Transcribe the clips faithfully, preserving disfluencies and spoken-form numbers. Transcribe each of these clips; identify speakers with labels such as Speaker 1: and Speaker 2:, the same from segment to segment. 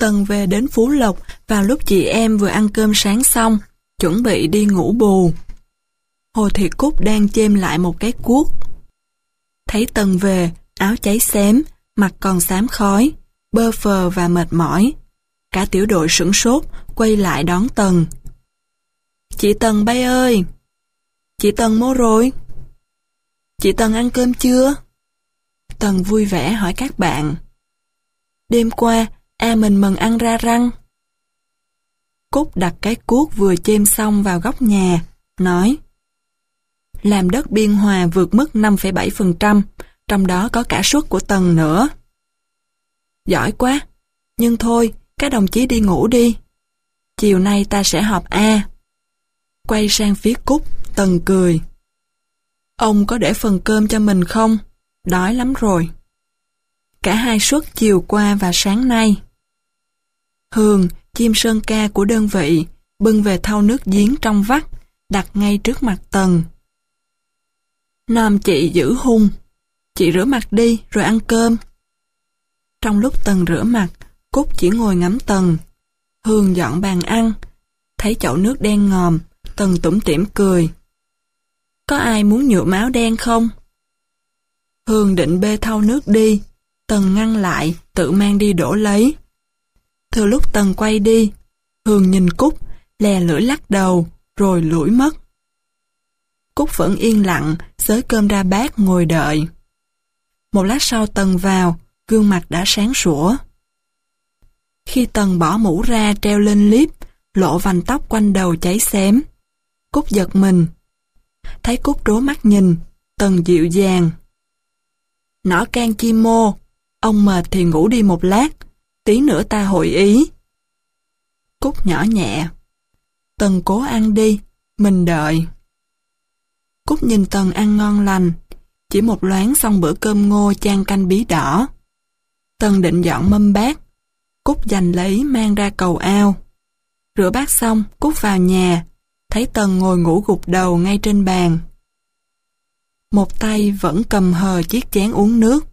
Speaker 1: Tần về đến Phú Lộc vào lúc chị em vừa ăn cơm sáng xong, chuẩn bị đi ngủ bù. Hồ Thị Cúc đang chêm lại một cái cuốc. Thấy Tần về, áo cháy xém, mặt còn xám khói, bơ phờ và mệt mỏi. Cả tiểu đội sửng sốt, quay lại đón Tần. Chị Tần bay ơi! Chị Tần mô rồi? Chị Tần ăn cơm chưa? Tần vui vẻ hỏi các bạn. Đêm qua, A mình mần ăn ra răng. Cúc đặt cái cuốc vừa chêm xong vào góc nhà, nói: làm đất Biên Hòa vượt mức năm phẩy bảy phần trăm, trong đó có cả suất của Tần nữa. Giỏi quá, nhưng thôi, các đồng chí đi ngủ đi. Chiều nay ta sẽ họp A. Quay sang phía Cúc, Tần cười. Ông có để phần cơm cho mình không? Đói lắm rồi. Cả hai suất chiều qua và sáng nay. Hường, chim sơn ca của đơn vị, bưng về thau nước giếng trong vắt, đặt ngay trước mặt Tần. Nom chị giữ hung. Chị rửa mặt đi rồi ăn cơm. Trong lúc Tần rửa mặt, Cúc chỉ ngồi ngắm Tần. Hường dọn bàn ăn. Thấy chậu nước đen ngòm, Tần tủm tỉm cười. Có ai muốn nhuộm áo đen không? Hường định bê thau nước đi. Tần ngăn lại, tự mang đi đổ lấy. Thừa lúc Tần quay đi, Hường nhìn Cúc, lè lưỡi lắc đầu, rồi lủi mất. Cúc vẫn yên lặng, xới cơm ra bát ngồi đợi. Một lát sau Tần vào, gương mặt đã sáng sủa. Khi Tần bỏ mũ ra treo lên líp, lộ vành tóc quanh đầu cháy xém. Cúc giật mình. Thấy Cúc trố mắt nhìn, Tần dịu dàng. Nỏ can chi mô, ông mệt thì ngủ đi một lát, tí nữa ta hội ý. Cúc nhỏ nhẹ. Tần cố ăn đi, mình đợi. Cúc nhìn Tần ăn ngon lành, chỉ một loáng xong bữa cơm ngô chan canh bí đỏ. Tần định dọn mâm bát, Cúc giành lấy mang ra cầu ao. Rửa bát xong, Cúc vào nhà, thấy Tần ngồi ngủ gục đầu ngay trên bàn. Một tay vẫn cầm hờ chiếc chén uống nước.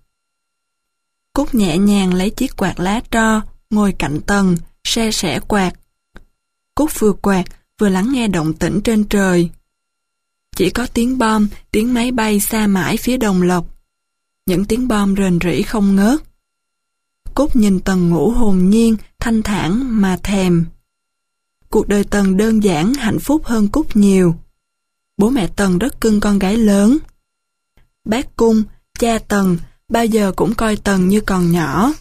Speaker 1: Cúc nhẹ nhàng lấy chiếc quạt lá tro, ngồi cạnh Tần, se sẻ quạt. Cúc vừa quạt, vừa lắng nghe động tĩnh trên trời. Chỉ có tiếng bom, tiếng máy bay xa mãi phía Đồng Lộc. Những tiếng bom rền rĩ không ngớt. Cúc nhìn Tần ngủ hồn nhiên, thanh thản mà thèm. Cuộc đời Tần đơn giản, hạnh phúc hơn Cúc nhiều. Bố mẹ Tần rất cưng con gái lớn. Bác Cung, cha Tần, bao giờ cũng coi Tần như còn nhỏ.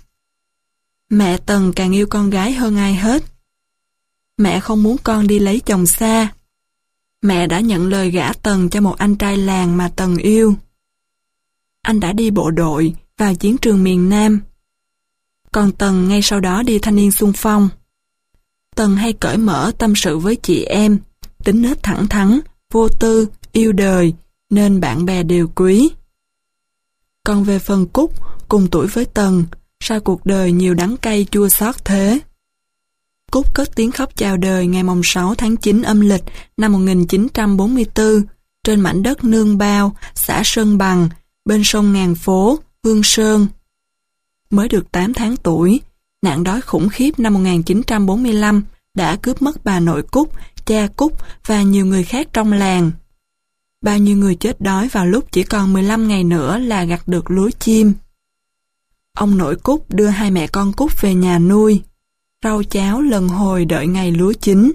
Speaker 1: Mẹ Tần càng yêu con gái hơn ai hết. Mẹ không muốn con đi lấy chồng xa. Mẹ đã nhận lời gả Tần cho một anh trai làng mà Tần yêu. Anh đã đi bộ đội vào chiến trường miền Nam. Còn Tần ngay sau đó đi thanh niên xung phong. Tần hay cởi mở tâm sự với chị em, tính nết thẳng thắn, vô tư, yêu đời, nên bạn bè đều quý. Còn về phần Cúc, cùng tuổi với Tần, sao cuộc đời nhiều đắng cay chua xót thế? Cúc cất tiếng khóc chào đời ngày sáu tháng chín âm lịch năm một nghìn chín trăm bốn mươi tư trên mảnh đất Nương Bao, xã Sơn Bằng, bên sông Ngàn Phố, Hương Sơn. Mới được tám tháng tuổi, nạn đói khủng khiếp năm một nghìn chín trăm bốn mươi lăm đã cướp mất bà nội Cúc, cha Cúc và nhiều người khác trong làng. Bao nhiêu người chết đói vào lúc chỉ còn mười lăm ngày nữa là gặt được lúa chim. Ông nội Cúc đưa hai mẹ con Cúc về nhà nuôi. Rau cháo lần hồi đợi ngày lúa chín.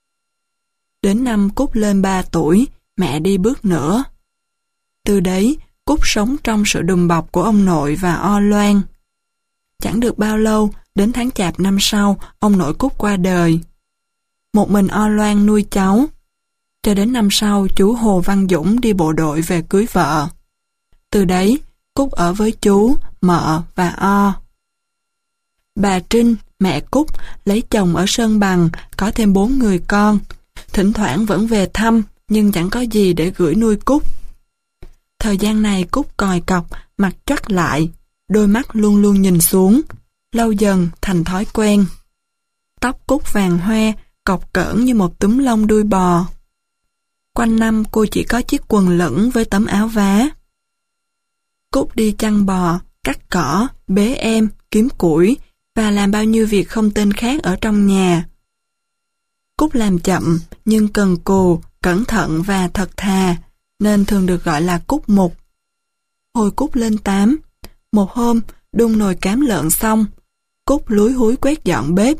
Speaker 1: Đến năm Cúc lên ba tuổi, mẹ đi bước nữa. Từ đấy, Cúc sống trong sự đùm bọc của ông nội và O Loan. Chẳng được bao lâu, đến tháng Chạp năm sau, ông nội Cúc qua đời. Một mình O Loan nuôi cháu. Cho đến năm sau, chú Hồ Văn Dũng đi bộ đội về cưới vợ. Từ đấy, Cúc ở với chú, mợ và O. Bà Trinh, mẹ Cúc, lấy chồng ở Sơn Bằng, có thêm bốn người con. Thỉnh thoảng vẫn về thăm, nhưng chẳng có gì để gửi nuôi Cúc. Thời gian này Cúc còi cọc, mặt choắt lại, đôi mắt luôn luôn nhìn xuống, lâu dần thành thói quen. Tóc Cúc vàng hoe, cọc cỡn như một túm lông đuôi bò. Quanh năm cô chỉ có chiếc quần lửng với tấm áo vá. Cúc đi chăn bò, cắt cỏ, bế em, kiếm củi, và làm bao nhiêu việc không tên khác ở trong nhà. Cúc làm chậm nhưng cần cù, cẩn thận và thật thà, nên thường được gọi là Cúc Mục. Hồi Cúc lên tám, một hôm đun nồi cám lợn xong, Cúc lúi húi quét dọn bếp.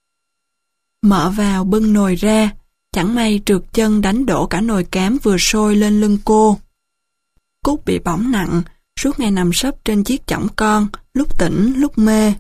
Speaker 1: Mở vào bưng nồi ra, chẳng may trượt chân đánh đổ cả nồi cám vừa sôi lên lưng cô. Cúc bị bỏng nặng, suốt ngày nằm sấp trên chiếc chõng con, lúc tỉnh lúc mê.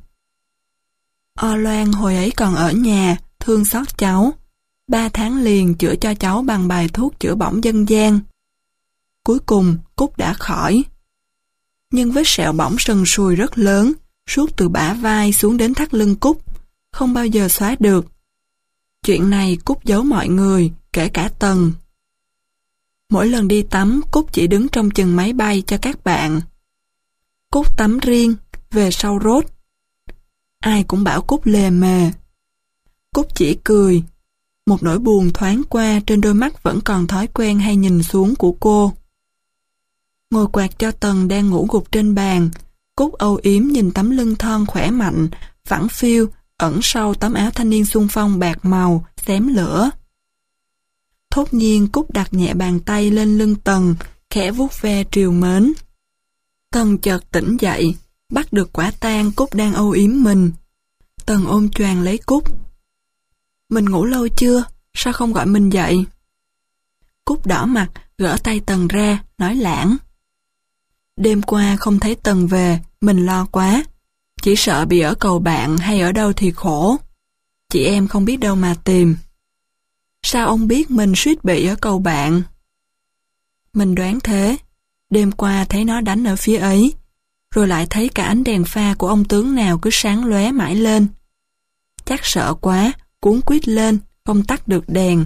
Speaker 1: O Loan hồi ấy còn ở nhà, thương xót cháu. Ba tháng liền chữa cho cháu bằng bài thuốc chữa bỏng dân gian. Cuối cùng, Cúc đã khỏi. Nhưng vết sẹo bỏng sần sùi rất lớn, suốt từ bả vai xuống đến thắt lưng Cúc, không bao giờ xóa được. Chuyện này Cúc giấu mọi người, kể cả Tần. Mỗi lần đi tắm, Cúc chỉ đứng trong chừng máy bay cho các bạn. Cúc tắm riêng, về sau rốt. Ai cũng bảo Cúc lề mề. Cúc chỉ cười. Một nỗi buồn thoáng qua trên đôi mắt vẫn còn thói quen hay nhìn xuống của cô. Ngồi quạt cho Tần đang ngủ gục trên bàn, Cúc âu yếm nhìn tấm lưng thon khỏe mạnh, phẳng phiu, ẩn sau tấm áo thanh niên xung phong bạc màu, xém lửa. Thốt nhiên Cúc đặt nhẹ bàn tay lên lưng Tần, khẽ vuốt ve trìu mến. Tần chợt tỉnh dậy, bắt được quả tang Cúc đang âu yếm mình. Tần ôm choàng lấy Cúc. Mình ngủ lâu chưa? Sao không gọi mình dậy? Cúc đỏ mặt, gỡ tay Tần ra, nói lãng. Đêm qua không thấy Tần về, mình lo quá. Chỉ sợ bị ở cầu bạn hay ở đâu thì khổ. Chị em không biết đâu mà tìm. Sao ông biết mình suýt bị ở cầu bạn? Mình đoán thế. Đêm qua thấy nó đánh ở phía ấy, rồi lại thấy cả ánh đèn pha của ông tướng nào cứ sáng lóe mãi lên. Chắc sợ quá, cuốn quýt lên, không tắt được đèn.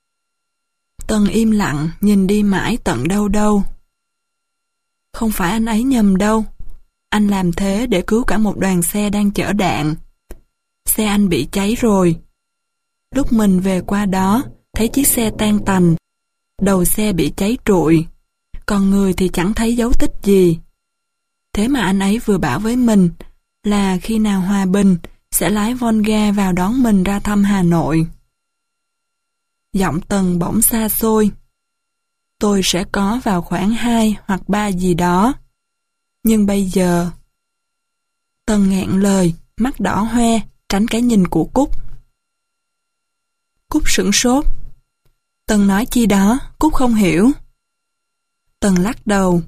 Speaker 1: Tần im lặng, nhìn đi mãi tận đâu đâu. Không phải anh ấy nhầm đâu. Anh làm thế để cứu cả một đoàn xe đang chở đạn. Xe anh bị cháy rồi. Lúc mình về qua đó, thấy chiếc xe tan tành. Đầu xe bị cháy trụi. Còn người thì chẳng thấy dấu tích gì. Thế mà anh ấy vừa bảo với mình là khi nào hòa bình sẽ lái Volga vào đón mình ra thăm Hà Nội. Giọng Tần bỗng xa xôi. Tôi sẽ có vào khoảng hai hoặc ba gì đó. Nhưng bây giờ... Tần nghẹn lời, mắt đỏ hoe, tránh cái nhìn của Cúc. Cúc sửng sốt. Tần nói chi đó, Cúc không hiểu. Tần lắc đầu.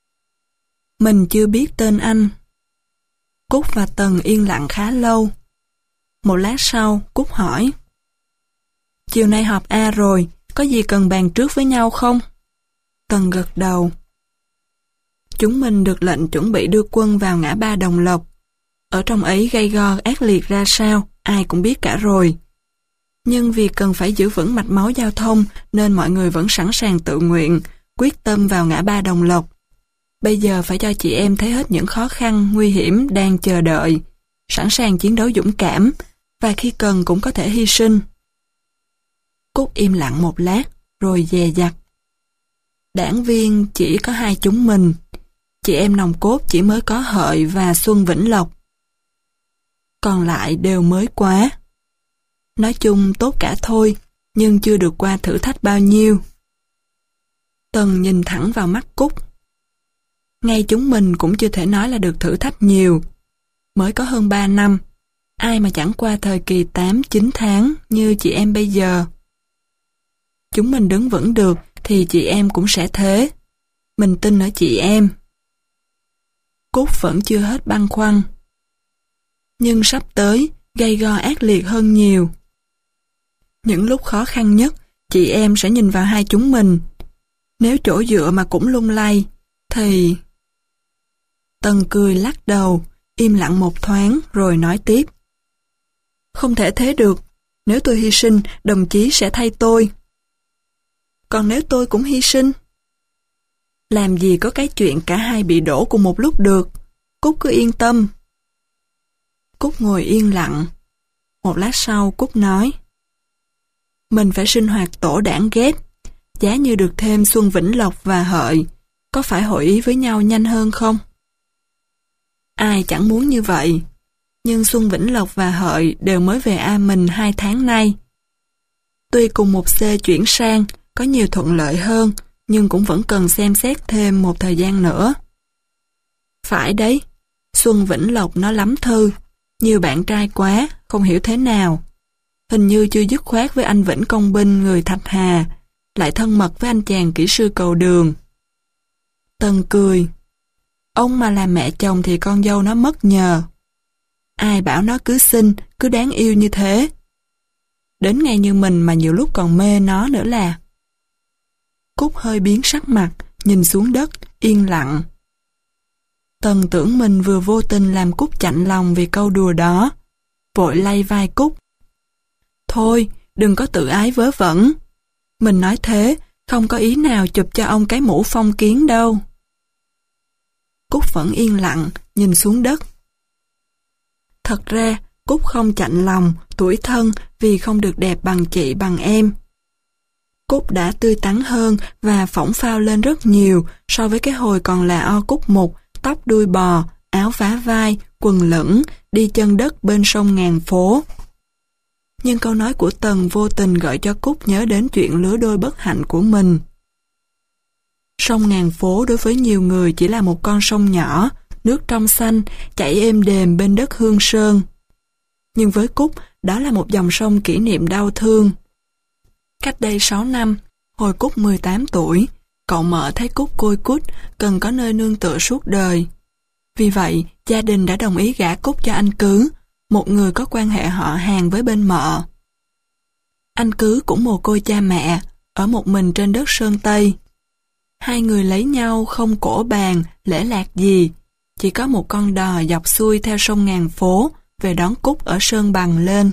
Speaker 1: Mình chưa biết tên anh. Cúc và Tần yên lặng khá lâu. Một lát sau, Cúc hỏi. Chiều nay họp A rồi, có gì cần bàn trước với nhau không? Tần gật đầu. Chúng mình được lệnh chuẩn bị đưa quân vào ngã ba Đồng Lộc. Ở trong ấy gay go ác liệt ra sao, ai cũng biết cả rồi. Nhưng vì cần phải giữ vững mạch máu giao thông nên mọi người vẫn sẵn sàng tự nguyện, quyết tâm vào ngã ba Đồng Lộc. Bây giờ phải cho chị em thấy hết những khó khăn, nguy hiểm đang chờ đợi, sẵn sàng chiến đấu dũng cảm, và khi cần cũng có thể hy sinh. Cúc im lặng một lát, rồi dè dặt. Đảng viên chỉ có hai chúng mình, chị em nòng cốt chỉ mới có Hợi và Xuân Vĩnh Lộc. Còn lại đều mới quá. Nói chung tốt cả thôi, nhưng chưa được qua thử thách bao nhiêu. Tần nhìn thẳng vào mắt Cúc. Ngay chúng mình cũng chưa thể nói là được thử thách nhiều. Mới có hơn ba năm, ai mà chẳng qua thời kỳ tám chín tháng như chị em bây giờ. Chúng mình đứng vững được thì chị em cũng sẽ thế. Mình tin ở chị em. Cúc vẫn chưa hết băn khoăn. Nhưng sắp tới, gay go ác liệt hơn nhiều. Những lúc khó khăn nhất, chị em sẽ nhìn vào hai chúng mình. Nếu chỗ dựa mà cũng lung lay, thì... Tần cười lắc đầu, im lặng một thoáng rồi nói tiếp. Không thể thế được, nếu tôi hy sinh, đồng chí sẽ thay tôi. Còn nếu tôi cũng hy sinh? Làm gì có cái chuyện cả hai bị đổ cùng một lúc được, Cúc cứ yên tâm. Cúc ngồi yên lặng. Một lát sau Cúc nói. Mình phải sinh hoạt tổ đảng ghép, giá như được thêm Xuân Vĩnh Lộc và Hợi, có phải hội ý với nhau nhanh hơn không? Ai chẳng muốn như vậy. Nhưng Xuân Vĩnh Lộc và Hợi đều mới về A mình hai tháng nay. Tuy cùng một C chuyển sang, có nhiều thuận lợi hơn, nhưng cũng vẫn cần xem xét thêm một thời gian nữa. Phải đấy, Xuân Vĩnh Lộc nó lắm thư, nhiều bạn trai quá, không hiểu thế nào. Hình như chưa dứt khoát với anh Vĩnh Công Binh người Thạch Hà, lại thân mật với anh chàng kỹ sư cầu đường. Tân cười, ông mà làm mẹ chồng thì con dâu nó mất nhờ. Ai bảo nó cứ xinh, cứ đáng yêu như thế. Đến ngay như mình mà nhiều lúc còn mê nó nữa là. Cúc hơi biến sắc mặt, nhìn xuống đất, yên lặng. Tần tưởng mình vừa vô tình làm Cúc chạnh lòng vì câu đùa đó. Vội lay vai Cúc. Thôi, đừng có tự ái vớ vẩn. Mình nói thế, không có ý nào chụp cho ông cái mũ phong kiến đâu. Cúc vẫn yên lặng, nhìn xuống đất. Thật ra, Cúc không chạnh lòng, tủi thân vì không được đẹp bằng chị bằng em. Cúc đã tươi tắn hơn và phỏng phao lên rất nhiều so với cái hồi còn là o Cúc mục, tóc đuôi bò, áo vá vai, quần lửng, đi chân đất bên sông ngàn phố. Nhưng câu nói của Tần vô tình gợi cho Cúc nhớ đến chuyện lứa đôi bất hạnh của mình. Sông ngàn phố đối với nhiều người chỉ là một con sông nhỏ, nước trong xanh, chảy êm đềm bên đất Hương Sơn. Nhưng với Cúc, đó là một dòng sông kỷ niệm đau thương. Cách đây sáu năm, hồi Cúc mười tám tuổi, cậu mợ thấy Cúc côi cút, cần có nơi nương tựa suốt đời. Vì vậy, gia đình đã đồng ý gả Cúc cho anh Cứ, một người có quan hệ họ hàng với bên mợ. Anh Cứ cũng mồ côi cha mẹ, ở một mình trên đất Sơn Tây. Hai người lấy nhau không cổ bàn, lễ lạc gì, chỉ có một con đò dọc xuôi theo sông ngàn phố, về đón Cúc ở Sơn Bằng lên.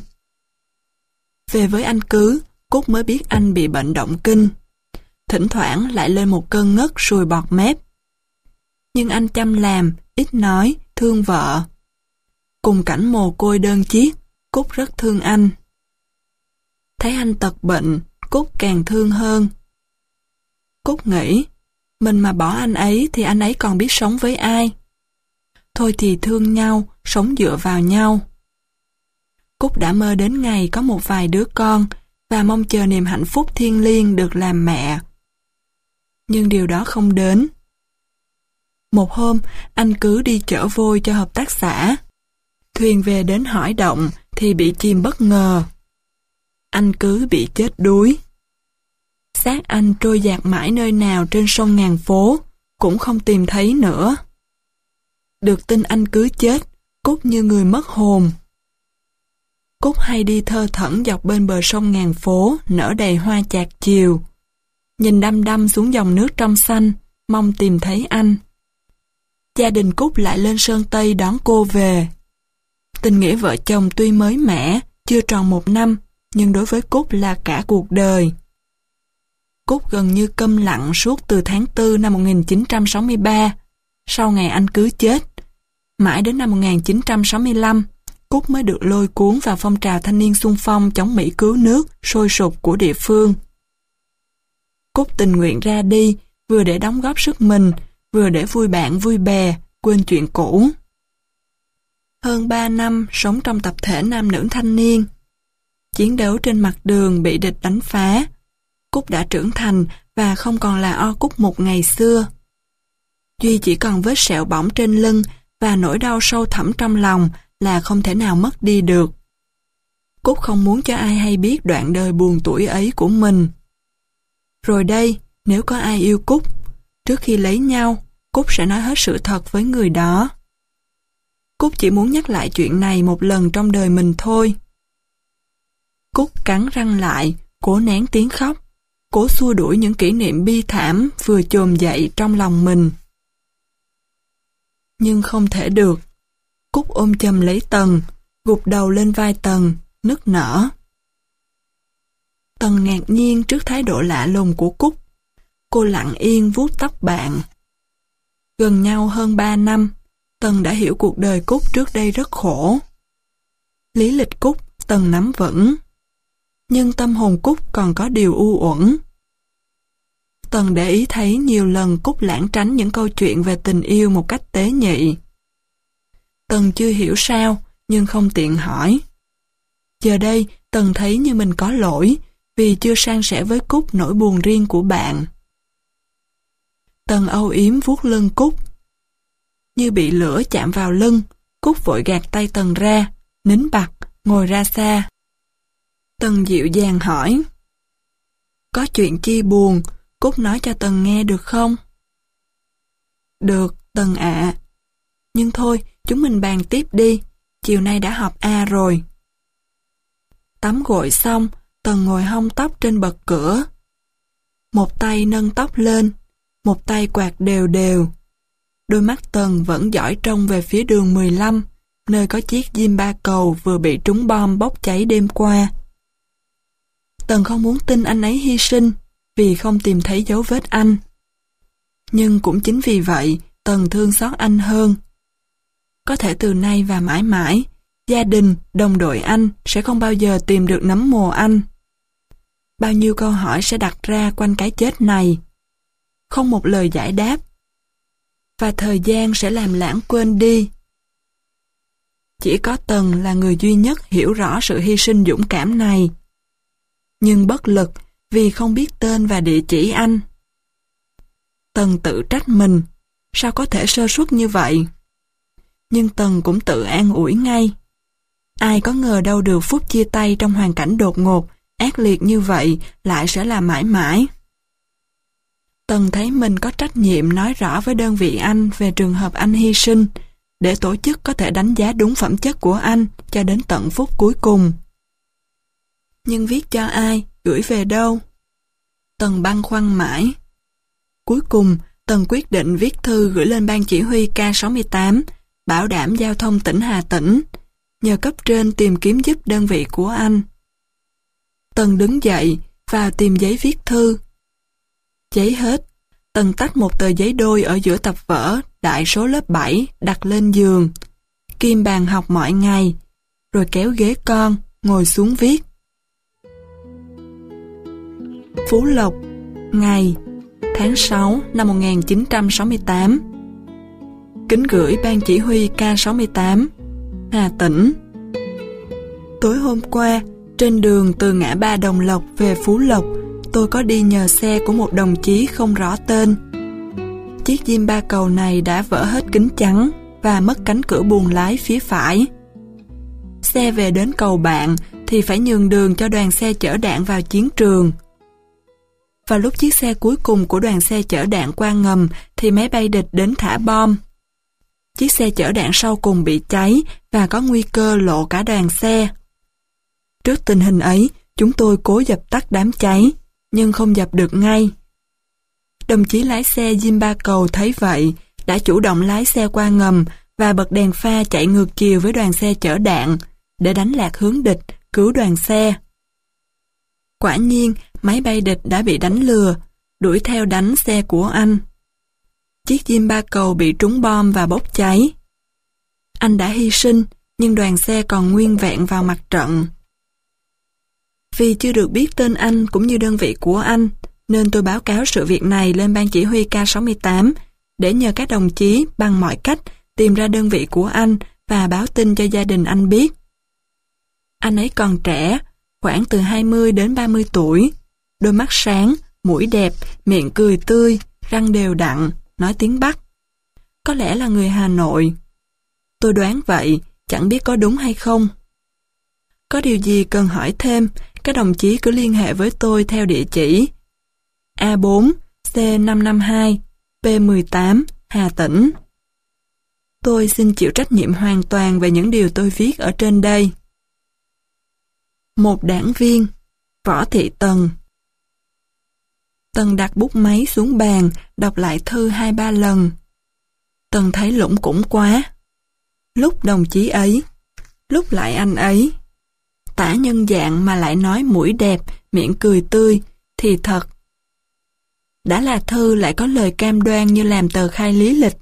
Speaker 1: Về với anh Cứ, Cúc mới biết anh bị bệnh động kinh. Thỉnh thoảng lại lên một cơn ngất sùi bọt mép. Nhưng anh chăm làm, ít nói, thương vợ. Cùng cảnh mồ côi đơn chiếc, Cúc rất thương anh. Thấy anh tật bệnh, Cúc càng thương hơn. Cúc nghĩ, mình mà bỏ anh ấy thì anh ấy còn biết sống với ai. Thôi thì thương nhau, sống dựa vào nhau. Cúc đã mơ đến ngày có một vài đứa con và mong chờ niềm hạnh phúc thiêng liêng được làm mẹ. Nhưng điều đó không đến. Một hôm, anh Cứ đi chở vôi cho hợp tác xã. Thuyền về đến Hỏi Động thì bị chìm bất ngờ. Anh Cứ bị chết đuối. Xác anh trôi dạt mãi nơi nào trên sông ngàn phố, cũng không tìm thấy nữa. Được tin anh Cứ chết, Cúc như người mất hồn. Cúc hay đi thơ thẩn dọc bên bờ sông ngàn phố, nở đầy hoa chạc chiều. Nhìn đăm đăm xuống dòng nước trong xanh, mong tìm thấy anh. Gia đình Cúc lại lên Sơn Tây đón cô về. Tình nghĩa vợ chồng tuy mới mẻ, chưa tròn một năm, nhưng đối với Cúc là cả cuộc đời. Cúc gần như câm lặng suốt từ tháng tư năm một nghìn chín trăm sáu mươi ba, sau ngày anh Cứ chết. Mãi đến năm một nghìn chín trăm sáu mươi lăm, Cúc mới được lôi cuốn vào phong trào thanh niên xung phong chống Mỹ cứu nước sôi sục của địa phương. Cúc tình nguyện ra đi, vừa để đóng góp sức mình, vừa để vui bạn vui bè, quên chuyện cũ. Hơn ba năm sống trong tập thể nam nữ thanh niên. Chiến đấu trên mặt đường bị địch đánh phá. Cúc đã trưởng thành và không còn là o Cúc một ngày xưa. Duy chỉ còn vết sẹo bỏng trên lưng và nỗi đau sâu thẳm trong lòng là không thể nào mất đi được. Cúc không muốn cho ai hay biết đoạn đời buồn tuổi ấy của mình. Rồi đây, nếu có ai yêu Cúc, trước khi lấy nhau, Cúc sẽ nói hết sự thật với người đó. Cúc chỉ muốn nhắc lại chuyện này một lần trong đời mình thôi. Cúc cắn răng lại, cố nén tiếng khóc, cố xua đuổi những kỷ niệm bi thảm vừa chồm dậy trong lòng mình. Nhưng không thể được. Cúc ôm chầm lấy Tần, gục đầu lên vai Tần, nức nở. Tần ngạc nhiên trước thái độ lạ lùng của Cúc. Cô lặng yên vuốt tóc bạn. Gần nhau hơn ba năm, Tần đã hiểu cuộc đời Cúc trước đây rất khổ. Lý lịch Cúc, Tần nắm vững. Nhưng tâm hồn Cúc còn có điều u uẩn. Tần để ý thấy nhiều lần Cúc lảng tránh những câu chuyện về tình yêu một cách tế nhị. Tần chưa hiểu sao, nhưng không tiện hỏi. Giờ đây, Tần thấy như mình có lỗi, vì chưa san sẻ với Cúc nỗi buồn riêng của bạn. Tần âu yếm vuốt lưng Cúc. Như bị lửa chạm vào lưng, Cúc vội gạt tay Tần ra, nín bặt, ngồi ra xa. Tần dịu dàng hỏi. Có chuyện chi buồn, Cúc nói cho Tần nghe được không? Được, Tần ạ. Nhưng thôi, chúng mình bàn tiếp đi, chiều nay đã họp A rồi. Tắm gội xong, Tần ngồi hong tóc trên bậc cửa. Một tay nâng tóc lên, một tay quạt đều đều. Đôi mắt Tần vẫn dõi trông về phía đường mười lăm, nơi có chiếc diêm ba cầu vừa bị trúng bom bốc cháy đêm qua. Tần không muốn tin anh ấy hy sinh, vì không tìm thấy dấu vết anh. Nhưng cũng chính vì vậy, Tần thương xót anh hơn. Có thể từ nay và mãi mãi, gia đình, đồng đội anh sẽ không bao giờ tìm được nấm mồ anh. Bao nhiêu câu hỏi sẽ đặt ra quanh cái chết này. Không một lời giải đáp. Và thời gian sẽ làm lãng quên đi. Chỉ có Tần là người duy nhất hiểu rõ sự hy sinh dũng cảm này. Nhưng bất lực vì không biết tên và địa chỉ anh. Tần tự trách mình, sao có thể sơ suất như vậy? Nhưng Tần cũng tự an ủi ngay. Ai có ngờ đâu được phút chia tay trong hoàn cảnh đột ngột, ác liệt như vậy lại sẽ là mãi mãi. Tần thấy mình có trách nhiệm nói rõ với đơn vị anh về trường hợp anh hy sinh, để tổ chức có thể đánh giá đúng phẩm chất của anh cho đến tận phút cuối cùng. Nhưng viết cho ai, gửi về đâu? Tần băn khoăn mãi. Cuối cùng, Tần quyết định viết thư gửi lên ban chỉ huy K sáu mươi tám, bảo đảm giao thông tỉnh Hà Tĩnh, nhờ cấp trên tìm kiếm giúp đơn vị của anh. Tần đứng dậy, vào tìm giấy viết thư. Giấy hết, Tần tách một tờ giấy đôi ở giữa tập vở, đại số lớp bảy, đặt lên giường, kim bàn học mọi ngày, rồi kéo ghế con, ngồi xuống viết. Phú Lộc, ngày, tháng sáu năm một nghìn chín trăm sáu mươi tám. Kính gửi ban chỉ huy K sáu mươi tám, Hà Tĩnh. Tối hôm qua, trên đường từ ngã ba Đồng Lộc về Phú Lộc, tôi có đi nhờ xe của một đồng chí không rõ tên. Chiếc diêm ba cầu này đã vỡ hết kính chắn và mất cánh cửa buồng lái phía phải. Xe về đến cầu Bạn thì phải nhường đường cho đoàn xe chở đạn vào chiến trường. Vào lúc chiếc xe cuối cùng của đoàn xe chở đạn qua ngầm thì máy bay địch đến thả bom. Chiếc xe chở đạn sau cùng bị cháy và có nguy cơ lộ cả đoàn xe. Trước tình hình ấy, chúng tôi cố dập tắt đám cháy, nhưng không dập được ngay. Đồng chí lái xe diêm ba cầu thấy vậy, đã chủ động lái xe qua ngầm và bật đèn pha chạy ngược chiều với đoàn xe chở đạn, để đánh lạc hướng địch, cứu đoàn xe. Quả nhiên, máy bay địch đã bị đánh lừa, đuổi theo đánh xe của anh. Chiếc diêm ba cầu bị trúng bom và bốc cháy. Anh đã hy sinh, nhưng đoàn xe còn nguyên vẹn vào mặt trận. Vì chưa được biết tên anh cũng như đơn vị của anh, nên tôi báo cáo sự việc này lên ban chỉ huy K sáu mươi tám để nhờ các đồng chí bằng mọi cách tìm ra đơn vị của anh và báo tin cho gia đình anh biết. Anh ấy còn trẻ, khoảng từ hai mươi đến ba mươi tuổi, đôi mắt sáng, mũi đẹp, miệng cười tươi, răng đều đặn, nói tiếng Bắc. Có lẽ là người Hà Nội. Tôi đoán vậy, chẳng biết có đúng hay không. Có điều gì cần hỏi thêm, các đồng chí cứ liên hệ với tôi theo địa chỉ A bốn, C năm năm hai, P mười tám, Hà Tĩnh. Tôi xin chịu trách nhiệm hoàn toàn về những điều tôi viết ở trên đây. Một đảng viên, Võ Thị Tần. Tần đặt bút máy xuống bàn, đọc lại thư hai ba lần. Tần thấy lủng củng quá. Lúc đồng chí ấy, lúc lại anh ấy. Tả nhân dạng mà lại nói mũi đẹp, miệng cười tươi, thì thật. Đã là thư lại có lời cam đoan như làm tờ khai lý lịch.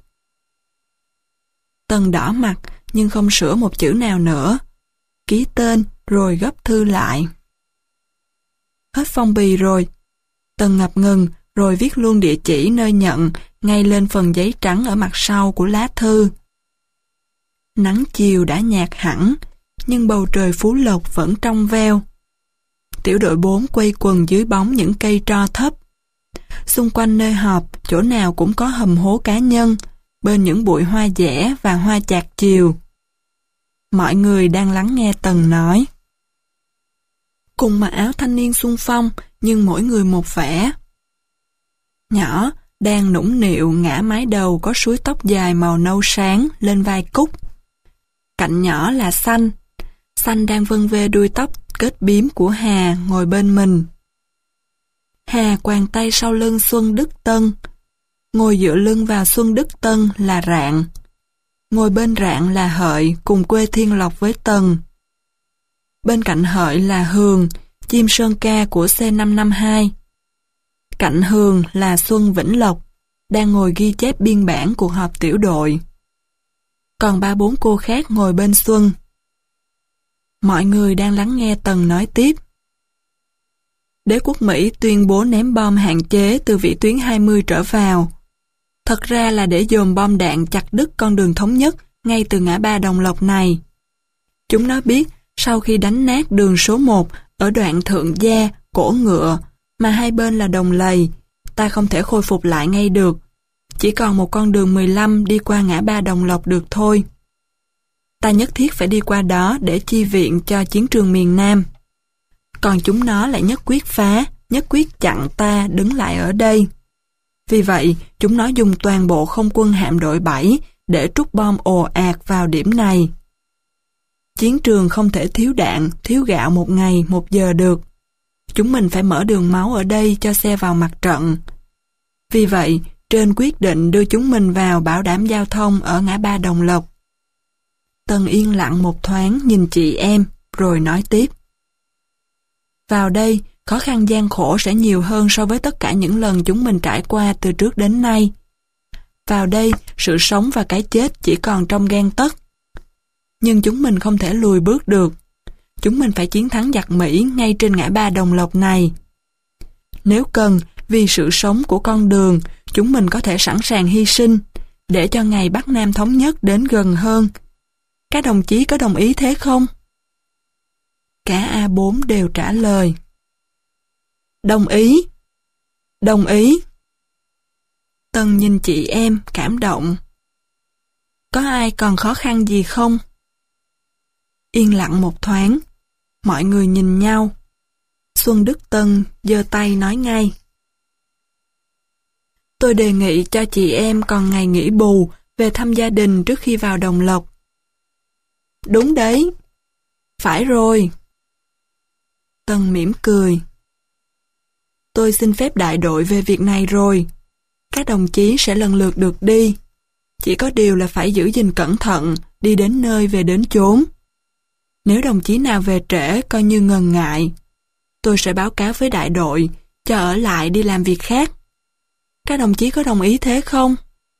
Speaker 1: Tần đỏ mặt nhưng không sửa một chữ nào nữa. Ký tên rồi gấp thư lại. Hết phong bì rồi. Tần ngập ngừng rồi viết luôn địa chỉ nơi nhận ngay lên phần giấy trắng ở mặt sau của lá thư. Nắng chiều đã nhạt hẳn, nhưng bầu trời Phú Lộc vẫn trong veo. Tiểu đội bốn quay quần dưới bóng những cây tro thấp. Xung quanh nơi họp, chỗ nào cũng có hầm hố cá nhân, bên những bụi hoa dẻ và hoa chạc chiều. Mọi người đang lắng nghe Tần nói. Cùng mặc áo thanh niên xung phong, nhưng mỗi người một vẻ. Nhỏ, đang nũng nịu ngã mái đầu có suối tóc dài màu nâu sáng lên vai Cúc. Cạnh nhỏ là Xanh. Xanh đang vân vê đuôi tóc kết bím của Hà ngồi bên mình. Hà quàng tay sau lưng Xuân Đức Tân. Ngồi dựa lưng vào Xuân Đức Tân là Rạng. Ngồi bên Rạng là Hợi cùng quê Thiên Lộc với Tần. Bên cạnh Hợi là Hường, chim sơn ca của C năm năm hai. Cạnh Hường là Xuân Vĩnh Lộc, đang ngồi ghi chép biên bản cuộc họp tiểu đội. Còn ba bốn cô khác ngồi bên Xuân. Mọi người đang lắng nghe Tần nói tiếp. Đế quốc Mỹ tuyên bố ném bom hạn chế từ vĩ tuyến hai mươi trở vào. Thật ra là để dồn bom đạn chặt đứt con đường thống nhất ngay từ ngã ba Đồng Lộc này. Chúng nó biết sau khi đánh nát đường số một ở đoạn Thượng Gia, Cổ Ngựa, mà hai bên là đồng lầy, ta không thể khôi phục lại ngay được. Chỉ còn một con đường mười lăm đi qua ngã ba Đồng Lộc được thôi. Ta nhất thiết phải đi qua đó để chi viện cho chiến trường miền Nam. Còn chúng nó lại nhất quyết phá, nhất quyết chặn ta đứng lại ở đây. Vì vậy, chúng nó dùng toàn bộ không quân hạm đội bảy để trút bom ồ ạt vào điểm này. Chiến trường không thể thiếu đạn, thiếu gạo một ngày, một giờ được. Chúng mình phải mở đường máu ở đây cho xe vào mặt trận. Vì vậy, trên quyết định đưa chúng mình vào bảo đảm giao thông ở ngã ba Đồng Lộc. Tần yên lặng một thoáng nhìn chị em, rồi nói tiếp. Vào đây, khó khăn gian khổ sẽ nhiều hơn so với tất cả những lần chúng mình trải qua từ trước đến nay. Vào đây, sự sống và cái chết chỉ còn trong gang tấc. Nhưng chúng mình không thể lùi bước được. Chúng mình phải chiến thắng giặc Mỹ ngay trên ngã ba Đồng Lộc này. Nếu cần, vì sự sống của con đường, chúng mình có thể sẵn sàng hy sinh, để cho ngày Bắc Nam thống nhất đến gần hơn. Các đồng chí có đồng ý thế không? Cả A bốn đều trả lời. Đồng ý. Đồng ý. Tần nhìn chị em, cảm động. Có ai còn khó khăn gì không? Yên lặng một thoáng. Mọi người nhìn nhau. Xuân Đức Tân giơ tay nói ngay. Tôi đề nghị cho chị em còn ngày nghỉ bù về thăm gia đình trước khi vào Đồng Lộc. Đúng đấy. Phải rồi. Tần mỉm cười. Tôi xin phép đại đội về việc này rồi. Các đồng chí sẽ lần lượt được đi. Chỉ có điều là phải giữ gìn cẩn thận, đi đến nơi về đến chốn. Nếu đồng chí nào về trễ coi như ngần ngại, tôi sẽ báo cáo với đại đội, cho ở lại đi làm việc khác. Các đồng chí có đồng ý thế không?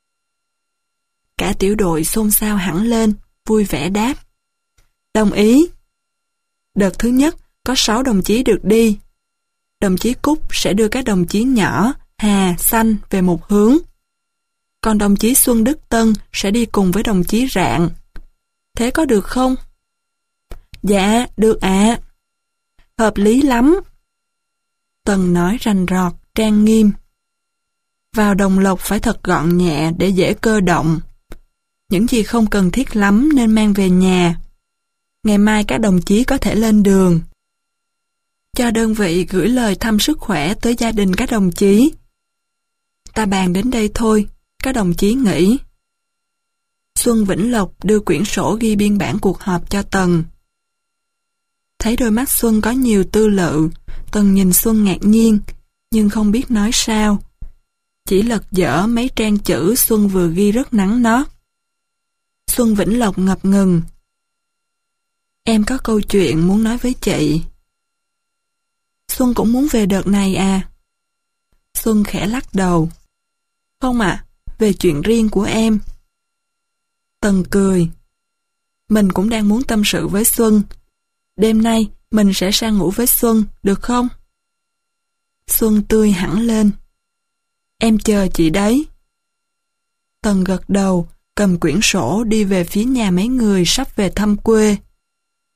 Speaker 1: Cả tiểu đội xôn xao hẳn lên, vui vẻ đáp. Đồng ý. Đợt thứ nhất, có sáu đồng chí được đi. Đồng chí Cúc sẽ đưa các đồng chí nhỏ, Hà, Xanh về một hướng. Còn đồng chí Xuân Đức Tân sẽ đi cùng với đồng chí Rạng. Thế có được không? Dạ, được ạ. À. Hợp lý lắm. Tần nói rành rọt, trang nghiêm. Vào Đồng Lộc phải thật gọn nhẹ để dễ cơ động. Những gì không cần thiết lắm nên mang về nhà. Ngày mai các đồng chí có thể lên đường. Cho đơn vị gửi lời thăm sức khỏe tới gia đình các đồng chí. Ta bàn đến đây thôi, các đồng chí nghĩ. Xuân Vĩnh Lộc đưa quyển sổ ghi biên bản cuộc họp cho Tần. Thấy đôi mắt Xuân có nhiều tư lự, Tần nhìn Xuân ngạc nhiên, nhưng không biết nói sao. Chỉ lật dở mấy trang chữ Xuân vừa ghi rất nắn nót. Xuân Vĩnh Lộc ngập ngừng. Em có câu chuyện muốn nói với chị. Xuân cũng muốn về đợt này à? Xuân khẽ lắc đầu. Không ạ, à, về chuyện riêng của em. Tần cười. Mình cũng đang muốn tâm sự với Xuân. Đêm nay mình sẽ sang ngủ với Xuân, được không? Xuân tươi hẳn lên. Em chờ chị đấy. Tần gật đầu, cầm quyển sổ đi về phía nhà mấy người sắp về thăm quê.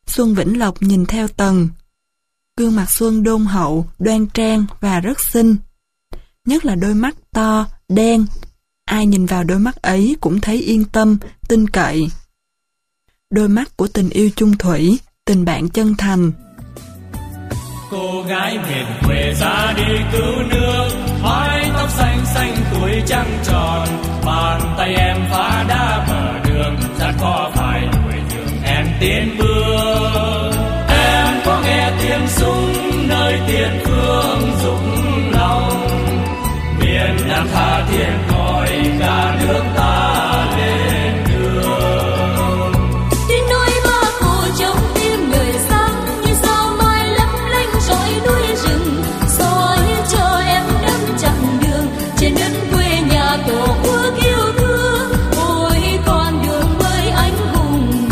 Speaker 1: Xuân Vĩnh Lộc nhìn theo Tần. Gương mặt Xuân đôn hậu, đoan trang và rất xinh. Nhất là đôi mắt to, đen. Ai nhìn vào đôi mắt ấy cũng thấy yên tâm, tin cậy. Đôi mắt của tình yêu chung thủy, tình bạn chân thành.
Speaker 2: Cô gái miền quê ra đi cứu nước, mái tóc xanh xanh tuổi trăng tròn, bàn tay em phá đá mở đường, gian khó phải đuổi đường em tiến bước. Em có nghe tiếng súng nơi tiền phương rung lòng, miền Nam tha thiên gọi cả nước ta lên đường.
Speaker 3: Trên núi Ba Cô trông tim người sáng như sao mai lấp lánh rọi núi rừng, soi cho em đắm chặng đường trên đất quê nhà tổ quốc yêu thương. Ôi con đường với anh hùng.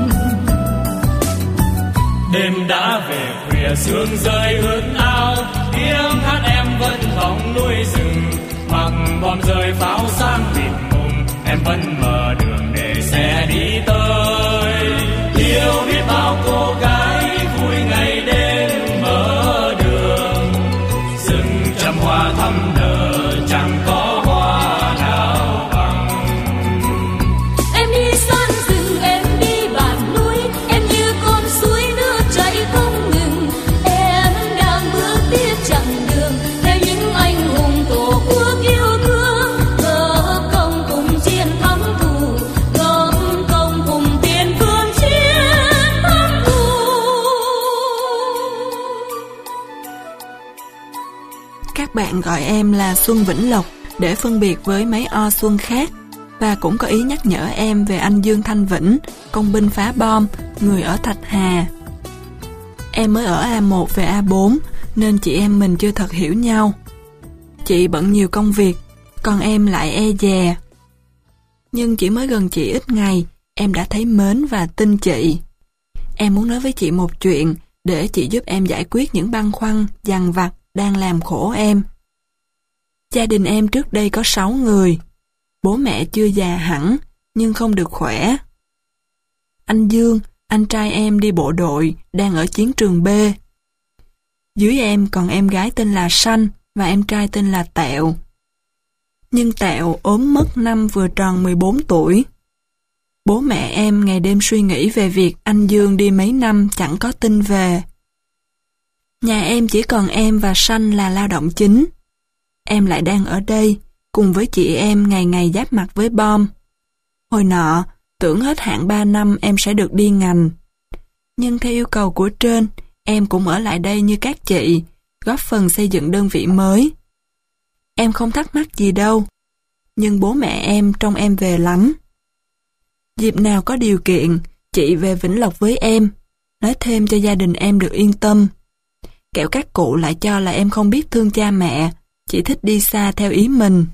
Speaker 2: Đêm đã về khuya sương rơi ướt áo, tiếng hát em vẫn vọng núi rừng. Mặc bom rơi pháo sáng mịt mùng, em vẫn mở đường để xe đi tới. Yêu biết bao cô gái vui ngày đêm mở đường, rừng trăm hoa thắm nở chẳng có hoa nào bằng.
Speaker 3: Em đi san rừng, em đi bản núi, em như con suối nước chảy không ngừng. Em đang bước tiếp chặng đường theo những anh hùng tổ quốc yêu thương. Góp công cùng chiến thắng thù, góp công cùng tiền phương chiến thắng thù.
Speaker 1: Các bạn gọi em là Xuân Vĩnh Lộc để phân biệt với mấy O Xuân khác, và cũng có ý nhắc nhở em về anh Dương Thanh Vĩnh, công binh phá bom, người ở Thạch Hà. Em mới ở A một về A bốn, nên chị em mình chưa thật hiểu nhau. Chị bận nhiều công việc, còn em lại e dè. Nhưng chỉ mới gần chị ít ngày, em đã thấy mến và tin chị. Em muốn nói với chị một chuyện, để chị giúp em giải quyết những băn khoăn, dằn vặt đang làm khổ em. Gia đình em trước đây có sáu người. Bố mẹ chưa già hẳn, nhưng không được khỏe. Anh Dương, anh trai em đi bộ đội, đang ở chiến trường B. Dưới em còn em gái tên là Sanh và em trai tên là Tẹo. Nhưng Tẹo ốm mất năm vừa tròn mười bốn tuổi. Bố mẹ em ngày đêm suy nghĩ về việc anh Dương đi mấy năm chẳng có tin về. Nhà em chỉ còn em và Sanh là lao động chính. Em lại đang ở đây, cùng với chị em ngày ngày giáp mặt với bom. Hồi nọ, tưởng hết hạn ba năm em sẽ được đi ngành. Nhưng theo yêu cầu của trên, em cũng ở lại đây như các chị, góp phần xây dựng đơn vị mới. Em không thắc mắc gì đâu, nhưng bố mẹ em trông em về lắm. Dịp nào có điều kiện, chị về Vĩnh Lộc với em, nói thêm cho gia đình em được yên tâm. Kẻo các cụ lại cho là em không biết thương cha mẹ, chỉ thích đi xa theo ý mình.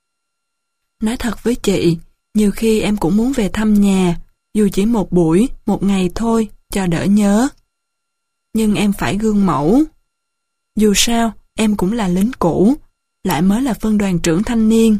Speaker 1: Nói thật với chị, nhiều khi em cũng muốn về thăm nhà, dù chỉ một buổi, một ngày thôi, cho đỡ nhớ. Nhưng em phải gương mẫu. Dù sao, em cũng là lính cũ, lại mới là phân đoàn trưởng thanh niên.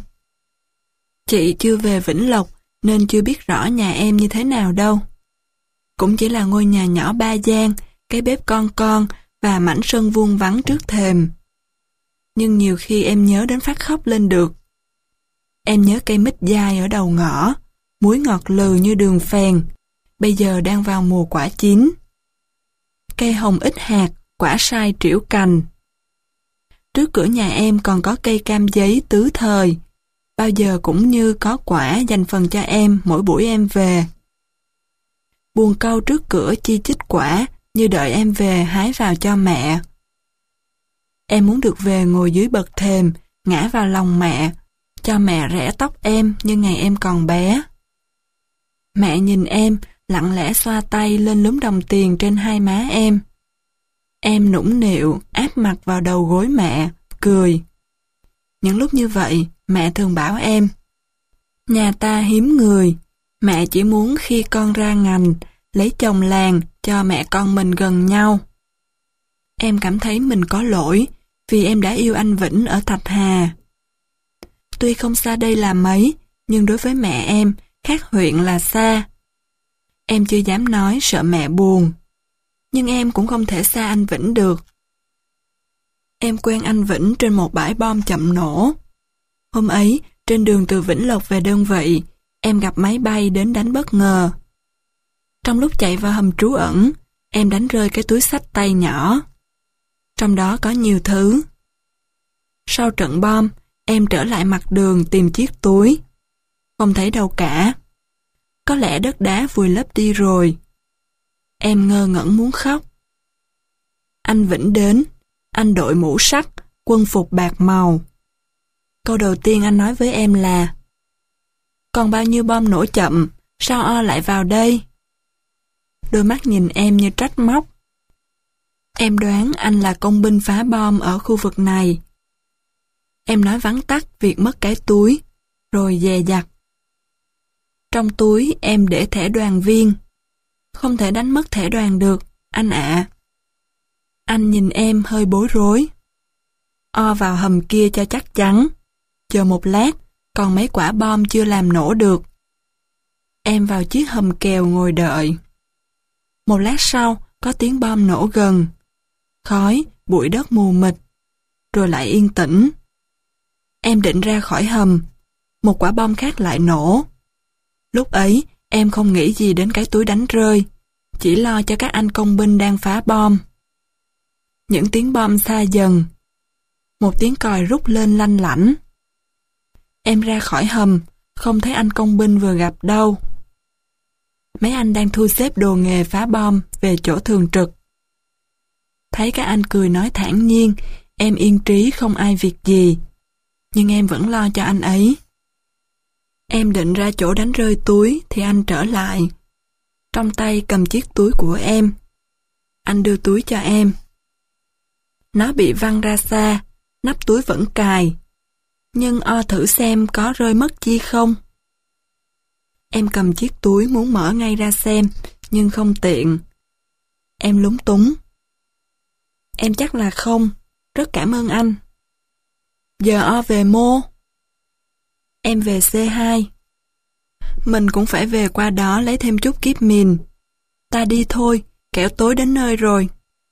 Speaker 1: Chị chưa về Vĩnh Lộc, nên chưa biết rõ nhà em như thế nào đâu. Cũng chỉ là ngôi nhà nhỏ ba gian, cái bếp con con và mảnh sân vuông vắng trước thềm. Nhưng nhiều khi em nhớ đến phát khóc lên được. Em nhớ cây mít dai ở đầu ngõ, muối ngọt lừ như đường phèn, bây giờ đang vào mùa quả chín. Cây hồng ít hạt, quả sai trĩu cành. Trước cửa nhà em còn có cây cam giấy tứ thời, bao giờ cũng như có quả dành phần cho em mỗi buổi em về. Buồng cau trước cửa chi chít quả, như đợi em về hái vào cho mẹ. Em muốn được về ngồi dưới bậc thềm, ngã vào lòng mẹ, cho mẹ rẽ tóc em như ngày em còn bé. Mẹ nhìn em, lặng lẽ xoa tay lên lúm đồng tiền trên hai má em. Em nũng nịu, áp mặt vào đầu gối mẹ, cười. Những lúc như vậy, mẹ thường bảo em, nhà ta hiếm người, mẹ chỉ muốn khi con ra ngành, lấy chồng làng cho mẹ con mình gần nhau. Em cảm thấy mình có lỗi, vì em đã yêu anh Vĩnh ở Thạch Hà. Tuy không xa đây là mấy, nhưng đối với mẹ em, khác huyện là xa. Em chưa dám nói sợ mẹ buồn. Nhưng em cũng không thể xa anh Vĩnh được. Em quen anh Vĩnh trên một bãi bom chậm nổ. Hôm ấy, trên đường từ Vĩnh Lộc về đơn vị, em gặp máy bay đến đánh bất ngờ. Trong lúc chạy vào hầm trú ẩn, em đánh rơi cái túi xách tay nhỏ. Trong đó có nhiều thứ. Sau trận bom, em trở lại mặt đường tìm chiếc túi. Không thấy đâu cả. Có lẽ đất đá vùi lấp đi rồi. Em ngơ ngẩn muốn khóc. Anh Vĩnh đến. Anh đội mũ sắt, quân phục bạc màu. Câu đầu tiên anh nói với em là: còn bao nhiêu bom nổ chậm, sao O lại vào đây? Đôi mắt nhìn em như trách móc. Em đoán anh là công binh phá bom ở khu vực này. Em nói vắn tắt việc mất cái túi, rồi dè dặt. Trong túi em để thẻ đoàn viên. Không thể đánh mất thẻ đoàn được, anh ạ. Anh nhìn em hơi bối rối. O vào hầm kia cho chắc chắn. Chờ một lát, còn mấy quả bom chưa làm nổ được. Em vào chiếc hầm kèo ngồi đợi. Một lát sau, có tiếng bom nổ gần. Khói, bụi đất mù mịt. Rồi lại yên tĩnh. Em định ra khỏi hầm. Một quả bom khác lại nổ. Lúc ấy, em không nghĩ gì đến cái túi đánh rơi. Chỉ lo cho các anh công binh đang phá bom. Những tiếng bom xa dần. Một tiếng còi rút lên lanh lảnh. Em ra khỏi hầm, không thấy anh công binh vừa gặp đâu. Mấy anh đang thu xếp đồ nghề phá bom về chỗ thường trực. Thấy các anh cười nói thản nhiên, em yên trí không ai việc gì. Nhưng em vẫn lo cho anh ấy. Em định ra chỗ đánh rơi túi thì anh trở lại. Trong tay cầm chiếc túi của em. Anh đưa túi cho em. Nó bị văng ra xa, nắp túi vẫn cài. Nhưng O thử xem có rơi mất chi không. Em cầm chiếc túi muốn mở ngay ra xem, nhưng không tiện. Em lúng túng. Em chắc là không, rất cảm ơn anh. Giờ O về mô. Em về xê hai. Mình cũng phải về qua đó lấy thêm chút kíp mìn. Ta đi thôi, kẻo tối đến nơi rồi.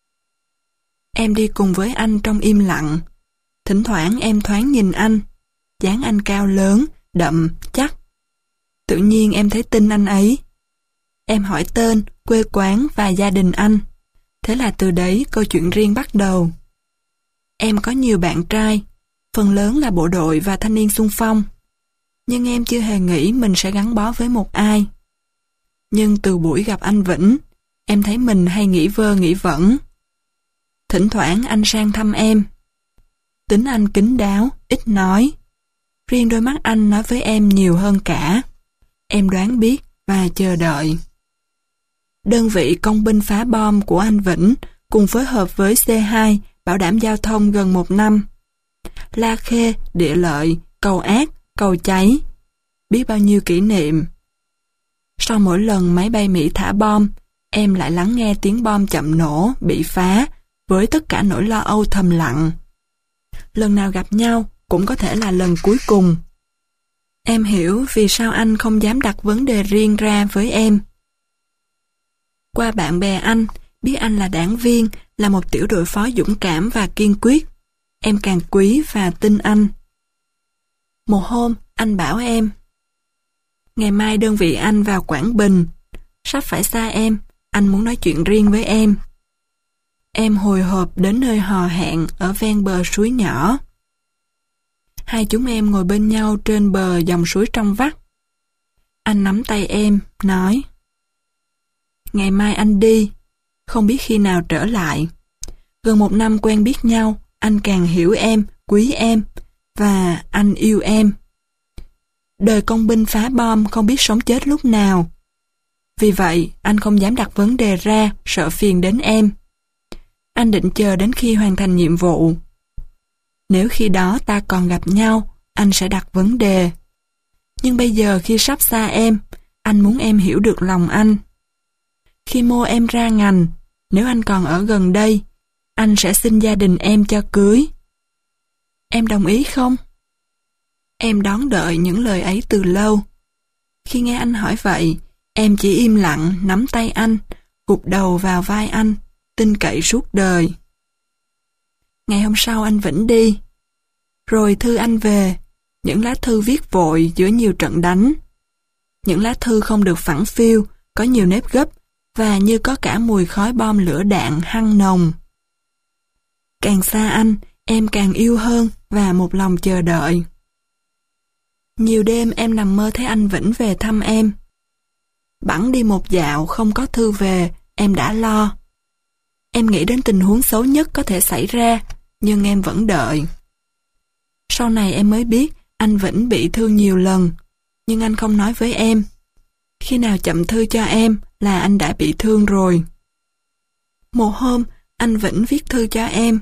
Speaker 1: Em đi cùng với anh trong im lặng. Thỉnh thoảng em thoáng nhìn anh. Dáng anh cao lớn, đậm, chắc. Tự nhiên em thấy tin anh ấy. Em hỏi tên, quê quán và gia đình anh. Thế là từ đấy câu chuyện riêng bắt đầu. Em có nhiều bạn trai, phần lớn là bộ đội và thanh niên xung phong. Nhưng em chưa hề nghĩ mình sẽ gắn bó với một ai. Nhưng từ buổi gặp anh Vĩnh, em thấy mình hay nghĩ vơ nghĩ vẩn. Thỉnh thoảng anh sang thăm em. Tính anh kín đáo, ít nói. Riêng đôi mắt anh nói với em nhiều hơn cả. Em đoán biết và chờ đợi. Đơn vị công binh phá bom của anh Vĩnh cùng phối hợp với xê hai bảo đảm giao thông gần một năm. La Khê, Địa Lợi, Cầu Ác, Cầu Cháy. Biết bao nhiêu kỷ niệm. Sau mỗi lần máy bay Mỹ thả bom, em lại lắng nghe tiếng bom chậm nổ, bị phá, với tất cả nỗi lo âu thầm lặng. Lần nào gặp nhau cũng có thể là lần cuối cùng. Em hiểu vì sao anh không dám đặt vấn đề riêng ra với em. Qua bạn bè anh, biết anh là đảng viên, là một tiểu đội phó dũng cảm và kiên quyết. Em càng quý và tin anh. Một hôm, anh bảo em: ngày mai đơn vị anh vào Quảng Bình. Sắp phải xa em, anh muốn nói chuyện riêng với em. Em hồi hộp đến nơi hò hẹn ở ven bờ suối nhỏ. Hai chúng em ngồi bên nhau trên bờ dòng suối trong vắt. Anh nắm tay em, nói: ngày mai anh đi, không biết khi nào trở lại. Gần một năm quen biết nhau, anh càng hiểu em, quý em, và anh yêu em. Đời công binh phá bom không biết sống chết lúc nào. Vì vậy, anh không dám đặt vấn đề ra, sợ phiền đến em. Anh định chờ đến khi hoàn thành nhiệm vụ. Nếu khi đó ta còn gặp nhau, anh sẽ đặt vấn đề. Nhưng bây giờ khi sắp xa em, anh muốn em hiểu được lòng anh. Khi mô em ra ngành, nếu anh còn ở gần đây, anh sẽ xin gia đình em cho cưới. Em đồng ý không? Em đón đợi những lời ấy từ lâu. Khi nghe anh hỏi vậy, em chỉ im lặng nắm tay anh, gục đầu vào vai anh, tin cậy suốt đời. Ngày hôm sau anh Vĩnh đi. Rồi thư anh về, những lá thư viết vội giữa nhiều trận đánh. Những lá thư không được phẳng phiu, có nhiều nếp gấp, và như có cả mùi khói bom lửa đạn hăng nồng. Càng xa anh, em càng yêu hơn và một lòng chờ đợi. Nhiều đêm em nằm mơ thấy anh Vĩnh về thăm em. Bẵng đi một dạo không có thư về, em đã lo. Em nghĩ đến tình huống xấu nhất có thể xảy ra, nhưng em vẫn đợi. Sau này em mới biết anh Vĩnh bị thương nhiều lần, nhưng anh không nói với em. Khi nào chậm thư cho em là anh đã bị thương rồi. Một hôm, anh Vĩnh viết thư cho em.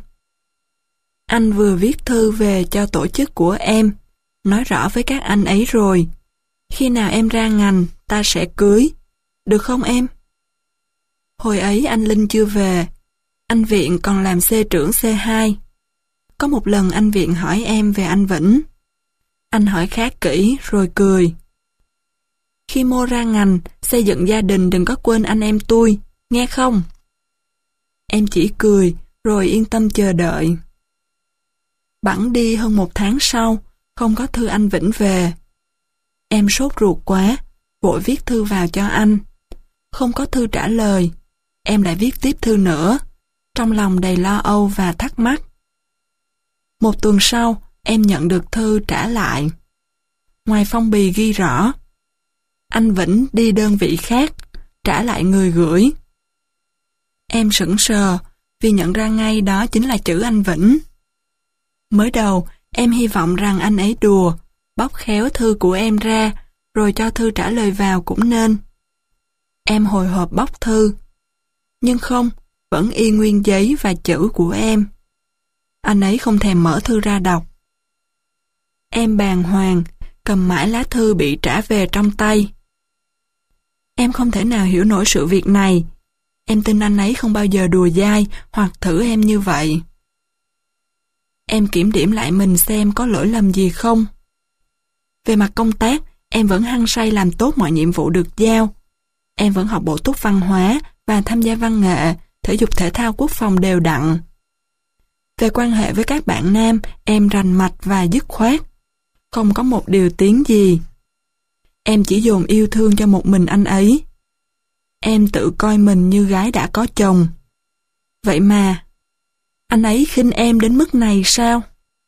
Speaker 1: Anh vừa viết thư về cho tổ chức của em, nói rõ với các anh ấy rồi. Khi nào em ra ngành, ta sẽ cưới. Được không em? Hồi ấy anh Linh chưa về. Anh Viện còn làm C trưởng C hai. Có một lần anh Viện hỏi em về anh Vĩnh. Anh hỏi khá kỹ rồi cười. Khi Mô ra ngành, xây dựng gia đình đừng có quên anh em tôi, nghe không? Em chỉ cười, rồi yên tâm chờ đợi. Bẵng đi hơn một tháng sau, không có thư anh Vĩnh về. Em sốt ruột quá, vội viết thư vào cho anh. Không có thư trả lời, em lại viết tiếp thư nữa, trong lòng đầy lo âu và thắc mắc. Một tuần sau, em nhận được thư trả lại. Ngoài phong bì ghi rõ, anh Vĩnh đi đơn vị khác, trả lại người gửi. Em sững sờ, vì nhận ra ngay đó chính là chữ anh Vĩnh. Mới đầu, em hy vọng rằng anh ấy đùa, bóc khéo thư của em ra, rồi cho thư trả lời vào cũng nên. Em hồi hộp bóc thư. Nhưng không, vẫn y nguyên giấy và chữ của em. Anh ấy không thèm mở thư ra đọc. Em bàng hoàng, cầm mãi lá thư bị trả về trong tay. Em không thể nào hiểu nổi sự việc này. Em tin anh ấy không bao giờ đùa dai hoặc thử em như vậy. Em kiểm điểm lại mình xem có lỗi lầm gì không. Về mặt công tác, em vẫn hăng say làm tốt mọi nhiệm vụ được giao. Em vẫn học bổ túc văn hóa và tham gia văn nghệ, thể dục thể thao quốc phòng đều đặn. Về quan hệ với các bạn nam, em rành mạch và dứt khoát. Không có một điều tiếng gì. Em chỉ dồn yêu thương cho một mình anh ấy. Em tự coi mình như gái đã có chồng. Vậy mà, anh ấy khinh em đến mức này sao?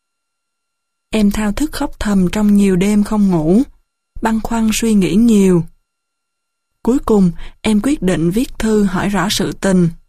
Speaker 1: Em thao thức khóc thầm trong nhiều đêm không ngủ, băn khoăn suy nghĩ nhiều. Cuối cùng, em quyết định viết thư hỏi rõ sự tình.